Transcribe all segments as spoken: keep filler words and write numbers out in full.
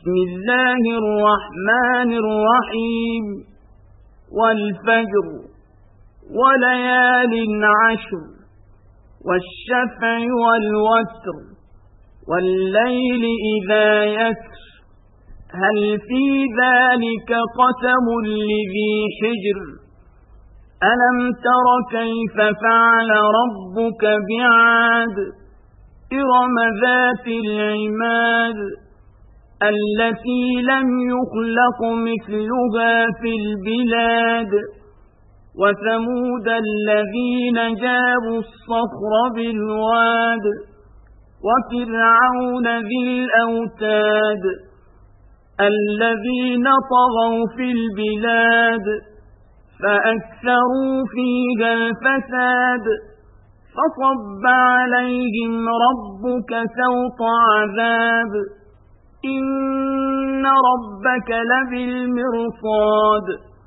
بسم الله الرحمن الرحيم والفجر وليال عشر والشفع والوتر والليل إذا يسر هل في ذلك قسم لذي حجر ألم تر كيف فعل ربك بعاد إرم ذات العماد التي لم يخلق مثلها في البلاد وثمود الذين جابوا الصخر بالواد وفرعون ذي الأوتاد الذين طغوا في البلاد فأكثروا فيها الفساد فصب عليهم ربك سوط عذاب إن ربك لبالمرصاد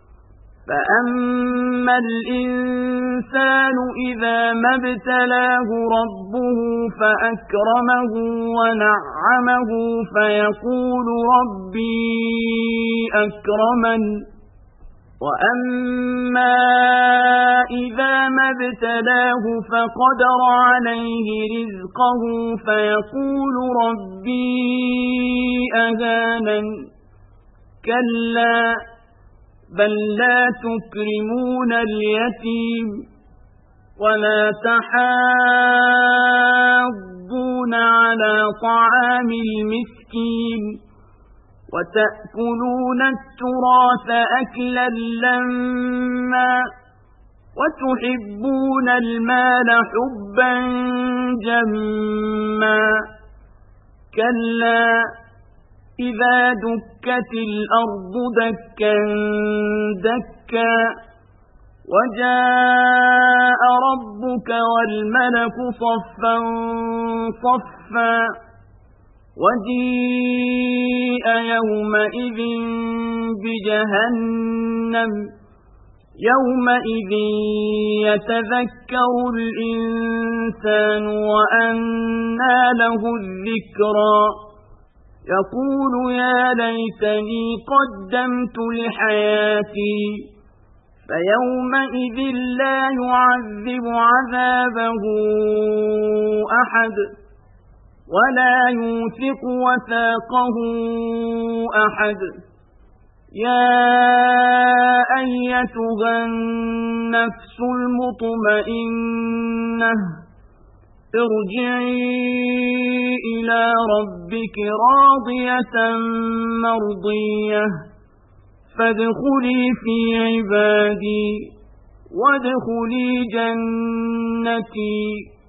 فأما الإنسان إذا ما ابتلاه ربه فأكرمه ونعمه فيقول ربي أكرمن وأما إذا ما ابتلاه فقدر عليه رزقه فيقول ربي أهانن كلا بل لا تكرمون اليتيم ولا تحاضون على طعام المسكين وتأكلون التراث أكلا لما وتحبون المال حبا جما كلا إذا دكت الأرض دكا دكا وجاء ربك والملك صفا صفا وجيء يومئذ بجهنم يومئذ يتذكر الإنسان وأنى له الذكرى يقول يا ليتني قدمت لحياتي فيومئذ لا يعذب عذابه أحد ولا يوثق وثاقه أحد يا أيتها النفس المطمئنة ارجعي إلى ربك راضية مرضية فادخلي في عبادي وادخلي جنتي